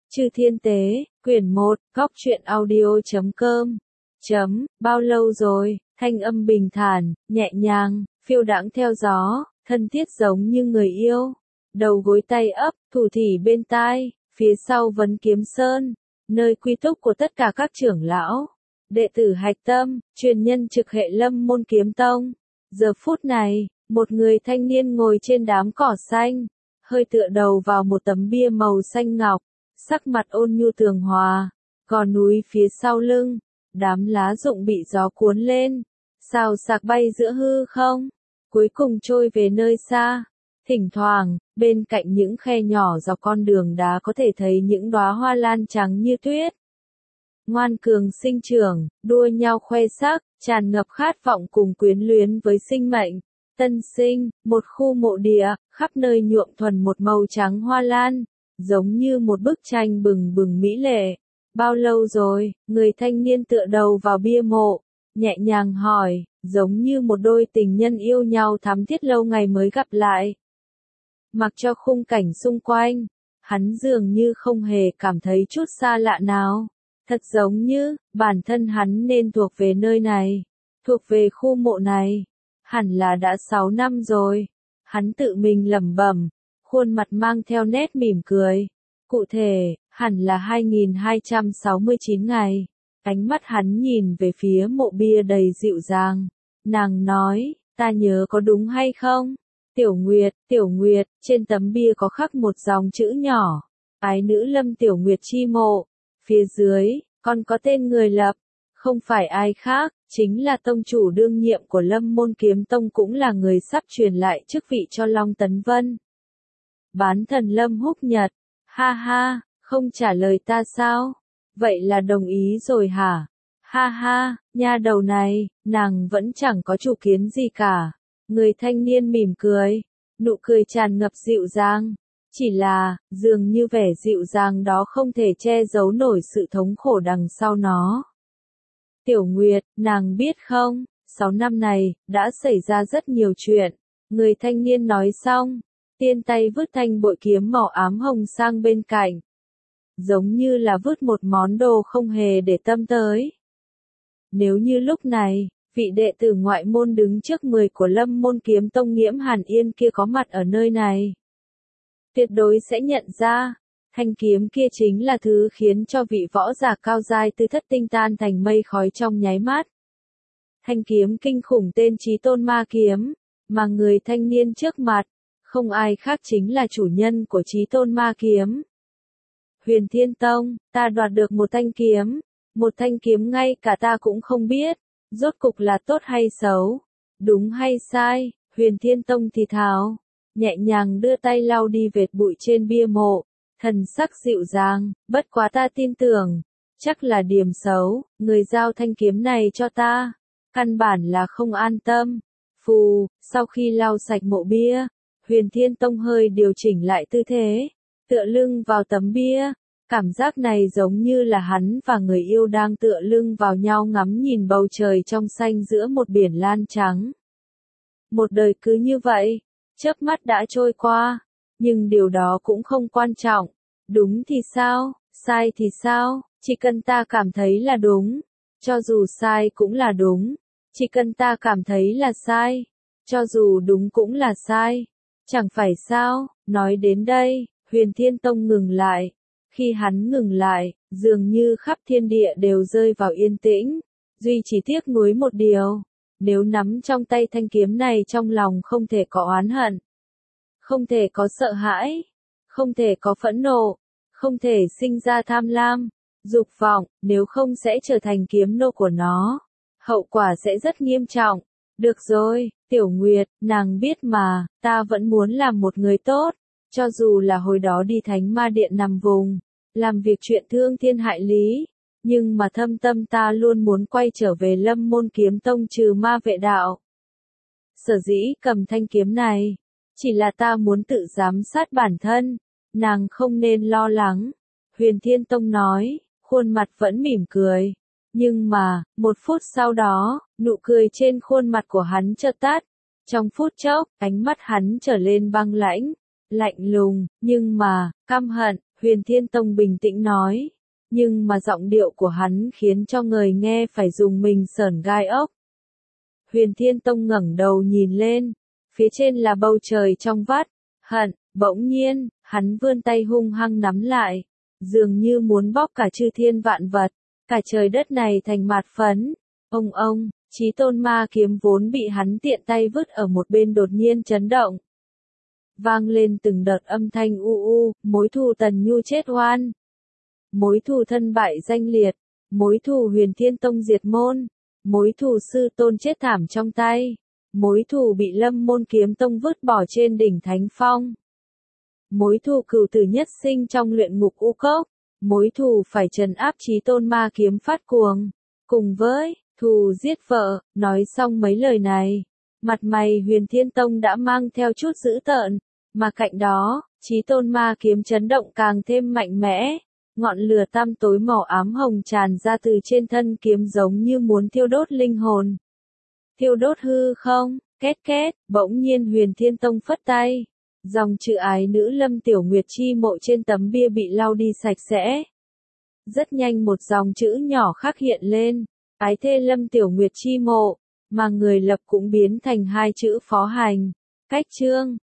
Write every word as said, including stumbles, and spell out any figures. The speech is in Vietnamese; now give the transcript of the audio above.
Chư Thiên Tế, quyển một, góc truyện audio.com. Chấm, bao lâu rồi, thanh âm bình thản, nhẹ nhàng, phiêu đãng theo gió, thân thiết giống như người yêu. Đầu gối tay ấp, thủ thỉ bên tai, phía sau vấn kiếm sơn, nơi quy túc của tất cả các trưởng lão, đệ tử hạch tâm, truyền nhân trực hệ Lâm Môn Kiếm Tông. Giờ phút này, một người thanh niên ngồi trên đám cỏ xanh, hơi tựa đầu vào một tấm bia màu xanh ngọc, sắc mặt ôn nhu tường hòa, gò núi phía sau lưng, đám lá rụng bị gió cuốn lên, xào xạc bay giữa hư không, cuối cùng trôi về nơi xa. Thỉnh thoảng, bên cạnh những khe nhỏ dọc con đường đá có thể thấy những đóa hoa lan trắng như tuyết. Ngoan cường sinh trưởng, đua nhau khoe sắc, tràn ngập khát vọng cùng quyến luyến với sinh mệnh. Tân sinh, một khu mộ địa, khắp nơi nhuộm thuần một màu trắng hoa lan, giống như một bức tranh bừng bừng mỹ lệ. Bao lâu rồi, người thanh niên tựa đầu vào bia mộ, nhẹ nhàng hỏi, giống như một đôi tình nhân yêu nhau thắm thiết lâu ngày mới gặp lại. Mặc cho khung cảnh xung quanh, hắn dường như không hề cảm thấy chút xa lạ nào. Thật giống như, bản thân hắn nên thuộc về nơi này, thuộc về khu mộ này. Hẳn là đã sáu năm rồi. Hắn tự mình lẩm bẩm, khuôn mặt mang theo nét mỉm cười. Cụ thể, hẳn là hai nghìn hai trăm sáu mươi chín ngày. Ánh mắt hắn nhìn về phía mộ bia đầy dịu dàng. Nàng nói, ta nhớ có đúng hay không? Tiểu Nguyệt, Tiểu Nguyệt, trên tấm bia có khắc một dòng chữ nhỏ. Ái nữ Lâm Tiểu Nguyệt chi mộ. Phía dưới, còn có tên người lập. Không phải ai khác, chính là tông chủ đương nhiệm của Lâm Môn Kiếm Tông, cũng là người sắp truyền lại chức vị cho Long Tấn Vân. Bán thần Lâm Húc Nhật, ha ha, không trả lời ta sao? Vậy là đồng ý rồi hả? Ha ha, nha đầu này, nàng vẫn chẳng có chủ kiến gì cả. Người thanh niên mỉm cười, nụ cười tràn ngập dịu dàng. Chỉ là, dường như vẻ dịu dàng đó không thể che giấu nổi sự thống khổ đằng sau nó. Tiểu Nguyệt, nàng biết không, sáu năm này, đã xảy ra rất nhiều chuyện. Người thanh niên nói xong, tiên tay vứt thanh bội kiếm màu ám hồng sang bên cạnh. Giống như là vứt một món đồ không hề để tâm tới. Nếu như lúc này, vị đệ tử ngoại môn đứng trước mười của Lâm Môn Kiếm Tông Nghiễm Hàn Yên kia có mặt ở nơi này, tuyệt đối sẽ nhận ra, thanh kiếm kia chính là thứ khiến cho vị võ giả cao giai tư thất tinh tan thành mây khói trong nháy mắt. Thanh kiếm kinh khủng tên Chí Tôn Ma Kiếm, mà người thanh niên trước mặt, không ai khác chính là chủ nhân của Chí Tôn Ma Kiếm. Huyền Thiên Tông, ta đoạt được một thanh kiếm, một thanh kiếm ngay cả ta cũng không biết, rốt cục là tốt hay xấu, đúng hay sai, Huyền Thiên Tông thì thào, nhẹ nhàng đưa tay lau đi vệt bụi trên bia mộ, thần sắc dịu dàng, bất quá ta tin tưởng, chắc là điểm xấu, người giao thanh kiếm này cho ta, căn bản là không an tâm. Phù, sau khi lau sạch mộ bia, Huyền Thiên Tông hơi điều chỉnh lại tư thế, tựa lưng vào tấm bia, cảm giác này giống như là hắn và người yêu đang tựa lưng vào nhau ngắm nhìn bầu trời trong xanh giữa một biển lan trắng. Một đời cứ như vậy, chớp mắt đã trôi qua, nhưng điều đó cũng không quan trọng, đúng thì sao, sai thì sao, chỉ cần ta cảm thấy là đúng, cho dù sai cũng là đúng, chỉ cần ta cảm thấy là sai, cho dù đúng cũng là sai, chẳng phải sao. Nói đến đây, Huyền Thiên Tông ngừng lại, khi hắn ngừng lại, dường như khắp thiên địa đều rơi vào yên tĩnh, duy chỉ tiếc nuối một điều, nếu nắm trong tay thanh kiếm này trong lòng không thể có oán hận, không thể có sợ hãi, không thể có phẫn nộ, không thể sinh ra tham lam, dục vọng, nếu không sẽ trở thành kiếm nô của nó. Hậu quả sẽ rất nghiêm trọng. Được rồi, Tiểu Nguyệt, nàng biết mà, ta vẫn muốn làm một người tốt, cho dù là hồi đó đi Thánh Ma Điện nằm vùng, làm việc chuyện thương thiên hại lý, nhưng mà thâm tâm ta luôn muốn quay trở về Lâm Môn Kiếm Tông trừ ma vệ đạo. Sở dĩ cầm thanh kiếm này, chỉ là ta muốn tự giám sát bản thân, nàng không nên lo lắng. Huyền Thiên Tông nói, khuôn mặt vẫn mỉm cười. Nhưng mà, một phút sau đó, nụ cười trên khuôn mặt của hắn chợt tắt. Trong phút chốc, ánh mắt hắn trở lên băng lãnh, lạnh lùng, nhưng mà, căm hận. Huyền Thiên Tông bình tĩnh nói, nhưng mà giọng điệu của hắn khiến cho người nghe phải dùng mình sởn gai ốc. Huyền Thiên Tông ngẩng đầu nhìn lên, phía trên là bầu trời trong vắt, hận, bỗng nhiên, hắn vươn tay hung hăng nắm lại, dường như muốn bóp cả chư thiên vạn vật, cả trời đất này thành mạt phấn. Ông ông, Chí Tôn Ma kiếm vốn bị hắn tiện tay vứt ở một bên đột nhiên chấn động. Vang lên từng đợt âm thanh u u, mối thù Tần Nhu chết oan. Mối thù thân bại danh liệt, mối thù Huyền Thiên Tông diệt môn, mối thù sư tôn chết thảm trong tay, mối thù bị Lâm Môn Kiếm Tông vứt bỏ trên đỉnh Thánh Phong. Mối thù cửu tử nhất sinh trong luyện ngục u cốc, mối thù phải trấn áp Chí Tôn Ma kiếm phát cuồng, cùng với thù giết vợ. Nói xong mấy lời này, mặt mày Huyền Thiên Tông đã mang theo chút dữ tợn, mà cạnh đó, Chí Tôn Ma kiếm chấn động càng thêm mạnh mẽ, ngọn lửa tăm tối màu ám hồng tràn ra từ trên thân kiếm giống như muốn thiêu đốt linh hồn. Thiêu đốt hư không, két két, bỗng nhiên Huyền Thiên Tông phất tay. Dòng chữ ái nữ Lâm Tiểu Nguyệt chi mộ trên tấm bia bị lau đi sạch sẽ. Rất nhanh một dòng chữ nhỏ khác hiện lên, ái thê Lâm Tiểu Nguyệt chi mộ, mà người lập cũng biến thành hai chữ phó hành. Cách chương